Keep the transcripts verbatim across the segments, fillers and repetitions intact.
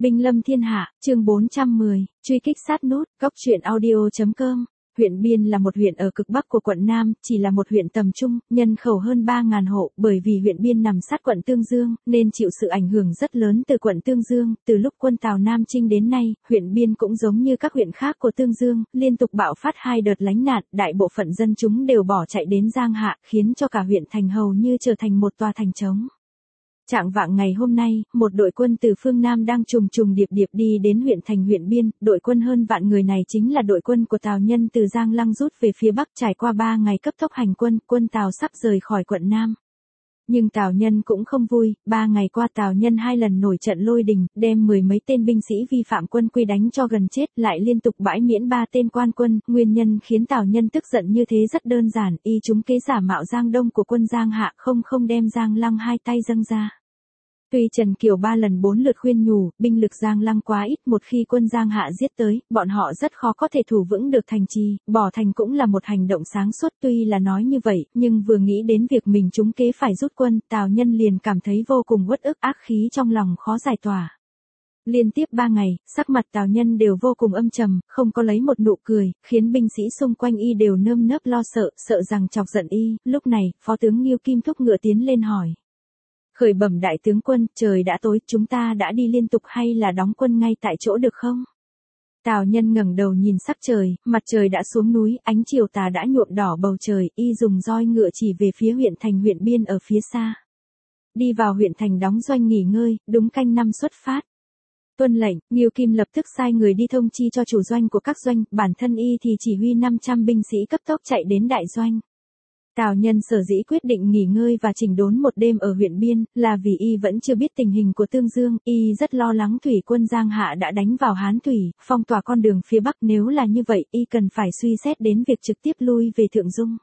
Binh lâm thiên hạ, chương bốn trăm mười, truy kích sát nút, góc truyện audio chấm com. Huyện Biên là một huyện ở cực bắc của quận Nam, chỉ là một huyện tầm trung, nhân khẩu hơn ba nghìn hộ, bởi vì huyện Biên nằm sát quận Tương Dương, nên chịu sự ảnh hưởng rất lớn từ quận Tương Dương. Từ lúc quân Tào Nam Chinh đến nay, huyện Biên cũng giống như các huyện khác của Tương Dương, liên tục bạo phát hai đợt lánh nạn, đại bộ phận dân chúng đều bỏ chạy đến Giang Hạ, khiến cho cả huyện thành hầu như trở thành một tòa thành trống. Trạng vạng ngày hôm nay, một đội quân từ phương Nam đang trùng trùng điệp điệp đi đến huyện thành huyện Biên, đội quân hơn vạn người này chính là đội quân của Tào Nhân từ Giang Lăng rút về phía Bắc. Trải qua ba ngày cấp tốc hành quân, quân Tào sắp rời khỏi quận Nam. Nhưng Tào Nhân cũng không vui, ba ngày qua Tào Nhân hai lần nổi trận lôi đình, đem mười mấy tên binh sĩ vi phạm quân quy đánh cho gần chết, lại liên tục bãi miễn ba tên quan quân. Nguyên nhân khiến Tào Nhân tức giận như thế rất đơn giản, y chúng kế giả mạo Giang Đông của quân Giang Hạ, không không đem Giang Lăng hai tay dâng ra. Tuy Trần Kiều ba lần bốn lượt khuyên nhủ, binh lực Giang Lăng quá ít, một khi quân Giang Hạ giết tới, bọn họ rất khó có thể thủ vững được thành trì, bỏ thành cũng là một hành động sáng suốt. Tuy là nói như vậy, nhưng vừa nghĩ đến việc mình trúng kế phải rút quân, Tào Nhân liền cảm thấy vô cùng uất ức, ác khí trong lòng khó giải tỏa. Liên tiếp ba ngày, sắc mặt Tào Nhân đều vô cùng âm trầm, không có lấy một nụ cười, khiến binh sĩ xung quanh y đều nơm nớp lo sợ, sợ rằng chọc giận y. Lúc này, Phó tướng Nghiêu Kim thúc ngựa tiến lên hỏi. Khởi bẩm đại tướng quân, trời đã tối, chúng ta đã đi liên tục hay là đóng quân ngay tại chỗ được không? Tào Nhân ngẩng đầu nhìn sắc trời, mặt trời đã xuống núi, ánh chiều tà đã nhuộm đỏ bầu trời, y dùng roi ngựa chỉ về phía huyện thành huyện Biên ở phía xa. Đi vào huyện thành đóng doanh nghỉ ngơi, đúng canh năm xuất phát. Tuân lệnh, Nghiêu Kim lập tức sai người đi thông chi cho chủ doanh của các doanh, bản thân y thì chỉ huy năm trăm binh sĩ cấp tốc chạy đến đại doanh. Tào Nhân sở dĩ quyết định nghỉ ngơi và chỉnh đốn một đêm ở huyện Biên, là vì y vẫn chưa biết tình hình của Tương Dương, y rất lo lắng thủy quân Giang Hạ đã đánh vào Hán Thủy, phong tỏa con đường phía Bắc. Nếu là như vậy, y cần phải suy xét đến việc trực tiếp lui về Thượng Dung.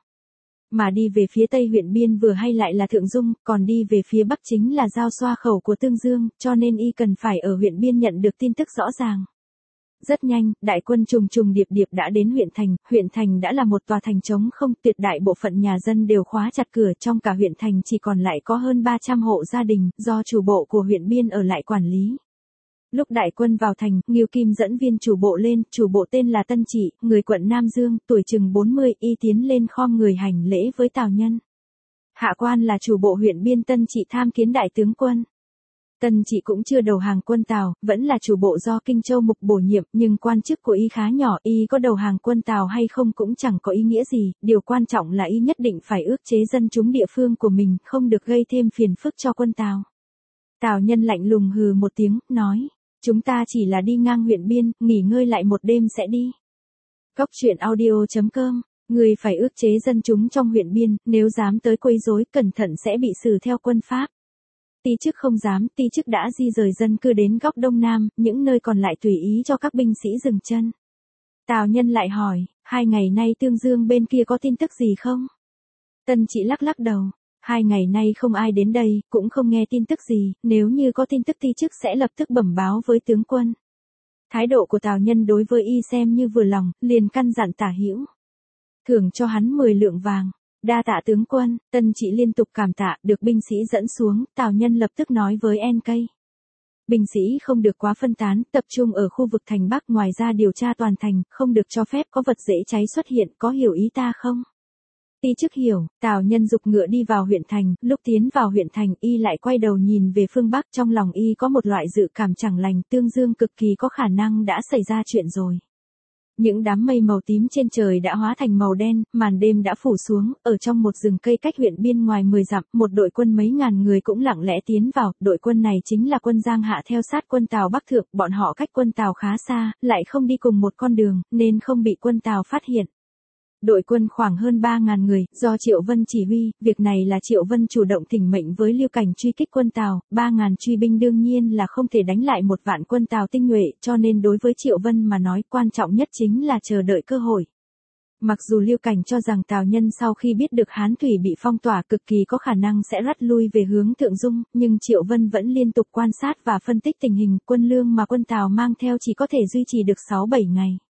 Mà đi về phía Tây huyện Biên vừa hay lại là Thượng Dung, còn đi về phía Bắc chính là giao xoa khẩu của Tương Dương, cho nên y cần phải ở huyện Biên nhận được tin tức rõ ràng. Rất nhanh, đại quân trùng trùng điệp điệp đã đến huyện thành, huyện thành đã là một tòa thành trống không, tuyệt đại bộ phận nhà dân đều khóa chặt cửa, trong cả huyện thành chỉ còn lại có hơn ba trăm hộ gia đình, do chủ bộ của huyện Biên ở lại quản lý. Lúc đại quân vào thành, Nghiêu Kim dẫn viên chủ bộ lên, chủ bộ tên là Tân Trị, người quận Nam Dương, tuổi chừng bốn mươi, y tiến lên khom người hành lễ với Tào Nhân. Hạ quan là chủ bộ huyện Biên Tân Trị tham kiến đại tướng quân. Tân Trị cũng chưa đầu hàng quân Tào, vẫn là chủ bộ do Kinh Châu mục bổ nhiệm, nhưng quan chức của y khá nhỏ, y có đầu hàng quân Tào hay không cũng chẳng có ý nghĩa gì, điều quan trọng là y nhất định phải ước chế dân chúng địa phương của mình, không được gây thêm phiền phức cho quân Tào. Tào Nhân lạnh lùng hừ một tiếng, nói, chúng ta chỉ là đi ngang huyện Biên, nghỉ ngơi lại một đêm sẽ đi. Góc truyện audio chấm com, người phải ước chế dân chúng trong huyện Biên, nếu dám tới quấy rối, cẩn thận sẽ bị xử theo quân pháp. Ti chức không dám, ti chức đã di rời dân cư đến góc Đông Nam, những nơi còn lại tùy ý cho các binh sĩ dừng chân. Tào Nhân lại hỏi, hai ngày nay Tương Dương bên kia có tin tức gì không? Tân Trị lắc lắc đầu, hai ngày nay không ai đến đây, cũng không nghe tin tức gì, nếu như có tin tức ti chức sẽ lập tức bẩm báo với tướng quân. Thái độ của Tào Nhân đối với y xem như vừa lòng, liền căn dặn Tả Hữu thưởng cho hắn mười lượng vàng. Đa tạ tướng quân, Tân Trị liên tục cảm tạ, được binh sĩ dẫn xuống, Tào Nhân lập tức nói với en ca. Binh sĩ không được quá phân tán, tập trung ở khu vực thành Bắc, ngoài ra điều tra toàn thành, không được cho phép có vật dễ cháy xuất hiện, có hiểu ý ta không? Ti chức hiểu. Tào Nhân dục ngựa đi vào huyện thành, lúc tiến vào huyện thành y lại quay đầu nhìn về phương Bắc, trong lòng y có một loại dự cảm chẳng lành, Tương Dương cực kỳ có khả năng đã xảy ra chuyện rồi. Những đám mây màu tím trên trời đã hóa thành màu đen, màn đêm đã phủ xuống, ở trong một rừng cây cách huyện Biên ngoài mười dặm, một đội quân mấy ngàn người cũng lặng lẽ tiến vào, đội quân này chính là quân Giang Hạ theo sát quân Tào Bắc thượng, bọn họ cách quân Tào khá xa, lại không đi cùng một con đường, nên không bị quân Tào phát hiện. Đội quân khoảng hơn ba nghìn người, do Triệu Vân chỉ huy, việc này là Triệu Vân chủ động thỉnh mệnh với Lưu Cảnh truy kích quân Tào, ba nghìn truy binh đương nhiên là không thể đánh lại một vạn quân Tào tinh nhuệ, cho nên đối với Triệu Vân mà nói quan trọng nhất chính là chờ đợi cơ hội. Mặc dù Lưu Cảnh cho rằng Tào Nhân sau khi biết được Hán Thủy bị phong tỏa cực kỳ có khả năng sẽ rắt lui về hướng Thượng Dung, nhưng Triệu Vân vẫn liên tục quan sát và phân tích tình hình, quân lương mà quân Tào mang theo chỉ có thể duy trì được sáu bảy ngày.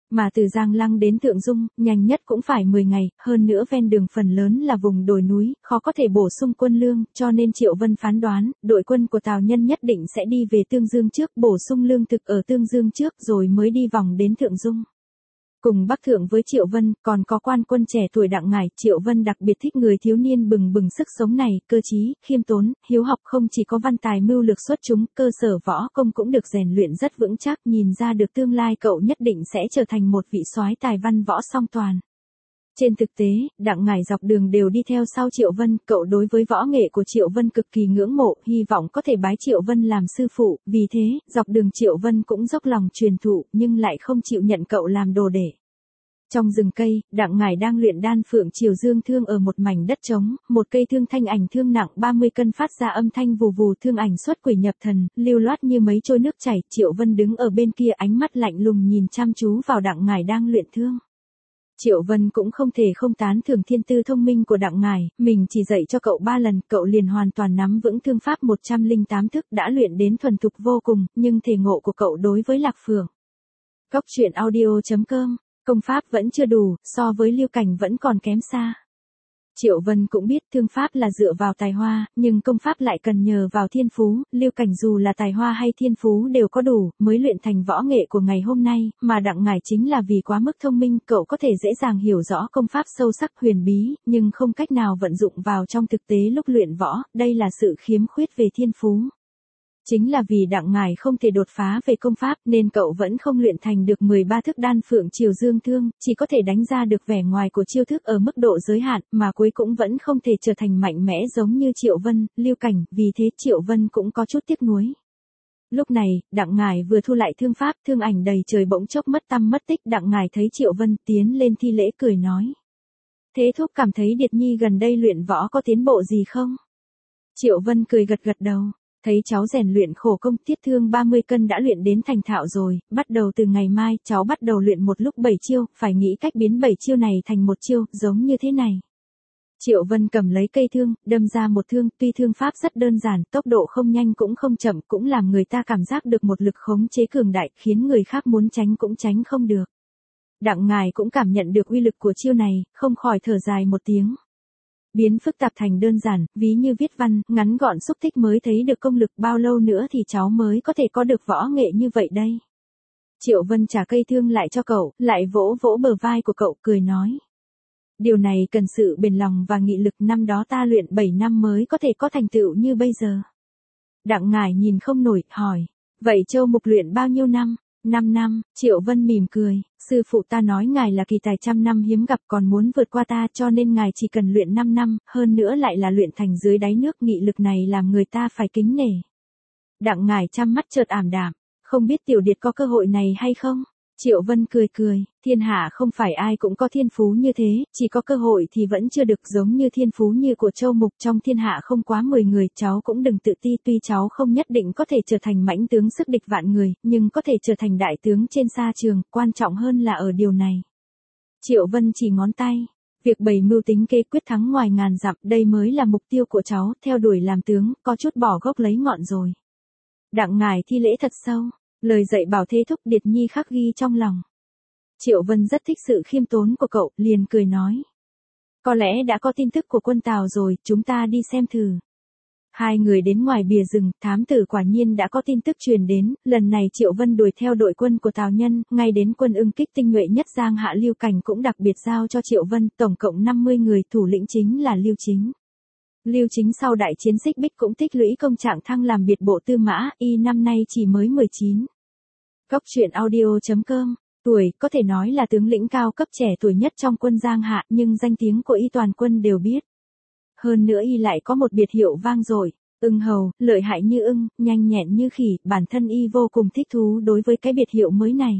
Mà từ Giang Lăng đến Thượng Dung, nhanh nhất cũng phải mười ngày, hơn nữa ven đường phần lớn là vùng đồi núi, khó có thể bổ sung quân lương, cho nên Triệu Vân phán đoán, đội quân của Tào Nhân nhất định sẽ đi về Tương Dương trước, bổ sung lương thực ở Tương Dương trước rồi mới đi vòng đến Thượng Dung. Cùng Bắc Thượng với Triệu Vân, còn có quan quân trẻ tuổi Đặng Ngải, Triệu Vân đặc biệt thích người thiếu niên bừng bừng sức sống này, cơ trí, khiêm tốn, hiếu học, không chỉ có văn tài mưu lược xuất chúng, cơ sở võ công cũng được rèn luyện rất vững chắc, nhìn ra được tương lai cậu nhất định sẽ trở thành một vị soái tài văn võ song toàn. Trên thực tế, Đặng Ngải dọc đường đều đi theo sau Triệu Vân, cậu đối với võ nghệ của Triệu Vân cực kỳ ngưỡng mộ, hy vọng có thể bái Triệu Vân làm sư phụ, vì thế, dọc đường Triệu Vân cũng dốc lòng truyền thụ, nhưng lại không chịu nhận cậu làm đồ đệ. Trong rừng cây, Đặng Ngải đang luyện đan phượng triều dương thương ở một mảnh đất trống, một cây thương thanh ảnh thương nặng ba mươi cân phát ra âm thanh vù vù, thương ảnh xuất quỷ nhập thần, lưu loát như mấy trôi nước chảy, Triệu Vân đứng ở bên kia ánh mắt lạnh lùng nhìn chăm chú vào Đặng Ngải đang luyện thương. Triệu Vân cũng không thể không tán thưởng thiên tư thông minh của Đặng Ngải, mình chỉ dạy cho cậu ba lần, cậu liền hoàn toàn nắm vững thương pháp một trăm lẻ tám thức, đã luyện đến thuần thục vô cùng, nhưng thể ngộ của cậu đối với Lạc Phượng. Góc truyện audio chấm com, công pháp vẫn chưa đủ, so với Lưu Cảnh vẫn còn kém xa. Triệu Vân cũng biết thương pháp là dựa vào tài hoa, nhưng công pháp lại cần nhờ vào thiên phú, Lưu Cảnh dù là tài hoa hay thiên phú đều có đủ, mới luyện thành võ nghệ của ngày hôm nay, mà Đặng Ngải chính là vì quá mức thông minh, cậu có thể dễ dàng hiểu rõ công pháp sâu sắc huyền bí, nhưng không cách nào vận dụng vào trong thực tế lúc luyện võ, đây là sự khiếm khuyết về thiên phú. Chính là vì Đặng Ngải không thể đột phá về công pháp nên cậu vẫn không luyện thành được mười ba thức đan phượng triều dương thương, chỉ có thể đánh ra được vẻ ngoài của chiêu thức ở mức độ giới hạn, mà cuối cũng vẫn không thể trở thành mạnh mẽ giống như Triệu Vân, Lưu Cảnh, vì thế Triệu Vân cũng có chút tiếc nuối. Lúc này, Đặng Ngải vừa thu lại thương pháp, thương ảnh đầy trời bỗng chốc mất tăm mất tích, Đặng Ngải thấy Triệu Vân tiến lên thi lễ cười nói: "Thế thúc cảm thấy Điệt Nhi gần đây luyện võ có tiến bộ gì không?" Triệu Vân cười gật gật đầu. Thấy cháu rèn luyện khổ công, tiết thương ba mươi cân đã luyện đến thành thạo rồi, bắt đầu từ ngày mai, cháu bắt đầu luyện một lúc bảy chiêu, phải nghĩ cách biến bảy chiêu này thành một chiêu, giống như thế này. Triệu Vân cầm lấy cây thương, đâm ra một thương, tuy thương pháp rất đơn giản, tốc độ không nhanh cũng không chậm, cũng làm người ta cảm giác được một lực khống chế cường đại, khiến người khác muốn tránh cũng tránh không được. Đặng Ngải cũng cảm nhận được uy lực của chiêu này, không khỏi thở dài một tiếng. Biến phức tạp thành đơn giản, ví như viết văn, ngắn gọn xúc tích mới thấy được công lực, bao lâu nữa thì cháu mới có thể có được võ nghệ như vậy đây. Triệu Vân trả cây thương lại cho cậu, lại vỗ vỗ bờ vai của cậu, cười nói: "Điều này cần sự bền lòng và nghị lực, năm đó ta luyện bảy năm mới có thể có thành tựu như bây giờ." Đặng Ngải nhìn không nổi, hỏi: "Vậy Châu Mục luyện bao nhiêu năm?" Năm năm, Triệu Vân mỉm cười, sư phụ ta nói ngài là kỳ tài trăm năm hiếm gặp, còn muốn vượt qua ta, cho nên ngài chỉ cần luyện năm năm, hơn nữa lại là luyện thành dưới đáy nước, nghị lực này làm người ta phải kính nể. Đặng Ngải chăm mắt chợt ảm đạm, không biết tiểu Điệt có cơ hội này hay không? Triệu Vân cười cười, thiên hạ không phải ai cũng có thiên phú như thế, chỉ có cơ hội thì vẫn chưa được, giống như thiên phú như của Châu Mục, trong thiên hạ không quá mười người, cháu cũng đừng tự ti, tuy cháu không nhất định có thể trở thành mãnh tướng sức địch vạn người, nhưng có thể trở thành đại tướng trên sa trường, quan trọng hơn là ở điều này. Triệu Vân chỉ ngón tay, việc bày mưu tính kế quyết thắng ngoài ngàn dặm, đây mới là mục tiêu của cháu, theo đuổi làm tướng, có chút bỏ gốc lấy ngọn rồi. Đặng Ngải thi lễ thật sâu. Lời dạy bảo thế thúc Điệt Nhi khắc ghi trong lòng. Triệu Vân rất thích sự khiêm tốn của cậu, liền cười nói: "Có lẽ đã có tin tức của quân Tào rồi, chúng ta đi xem thử." Hai người đến ngoài bìa rừng, thám tử quả nhiên đã có tin tức truyền đến, lần này Triệu Vân đuổi theo đội quân của Tào Nhân, ngay đến quân ưng kích tinh nhuệ nhất Giang Hạ Lưu Cảnh cũng đặc biệt giao cho Triệu Vân, tổng cộng năm mươi người, thủ lĩnh chính là Lưu Chính. Lưu Chính sau đại chiến Xích Bích cũng tích lũy công trạng thăng làm biệt bộ tư mã, y năm nay chỉ mới mười chín. Góc truyện audio chấm com, tuổi, có thể nói là tướng lĩnh cao cấp trẻ tuổi nhất trong quân Giang Hạ, nhưng danh tiếng của y toàn quân đều biết. Hơn nữa y lại có một biệt hiệu vang dội, ưng hầu, lợi hại như ưng, nhanh nhẹn như khỉ, bản thân y vô cùng thích thú đối với cái biệt hiệu mới này.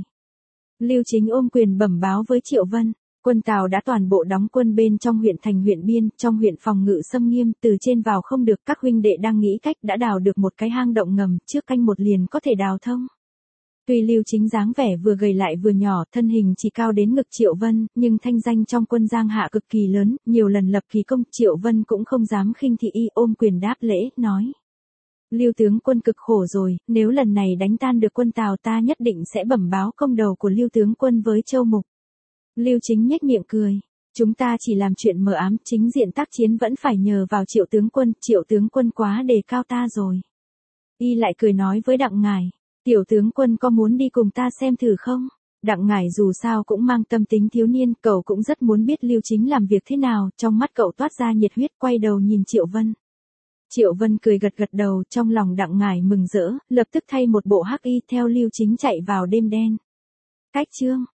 Lưu Chính ôm quyền bẩm báo với Triệu Vân. Quân Tào đã toàn bộ đóng quân bên trong huyện thành huyện biên, trong huyện phòng ngự xâm nghiêm, từ trên vào không được, các huynh đệ đang nghĩ cách đã đào được một cái hang động ngầm, trước canh một liền có thể đào thông. Tuy Lưu Chính dáng vẻ vừa gầy lại vừa nhỏ, thân hình chỉ cao đến ngực Triệu Vân, nhưng thanh danh trong quân Giang Hạ cực kỳ lớn, nhiều lần lập kỳ công, Triệu Vân cũng không dám khinh thị y, ôm quyền đáp lễ, nói: Lưu tướng quân cực khổ rồi, nếu lần này đánh tan được quân Tào ta nhất định sẽ bẩm báo công đầu của Lưu tướng quân với Châu Mục. Lưu Chính nhếch miệng cười. Chúng ta chỉ làm chuyện mờ ám, chính diện tác chiến vẫn phải nhờ vào Triệu tướng quân, Triệu tướng quân quá đề cao ta rồi. Y lại cười nói với Đặng Ngải, tiểu tướng quân có muốn đi cùng ta xem thử không? Đặng Ngải dù sao cũng mang tâm tính thiếu niên, cậu cũng rất muốn biết Lưu Chính làm việc thế nào, trong mắt cậu toát ra nhiệt huyết, quay đầu nhìn Triệu Vân. Triệu Vân cười gật gật đầu, trong lòng Đặng Ngải mừng rỡ, lập tức thay một bộ hắc y theo Lưu Chính chạy vào đêm đen. Cách chương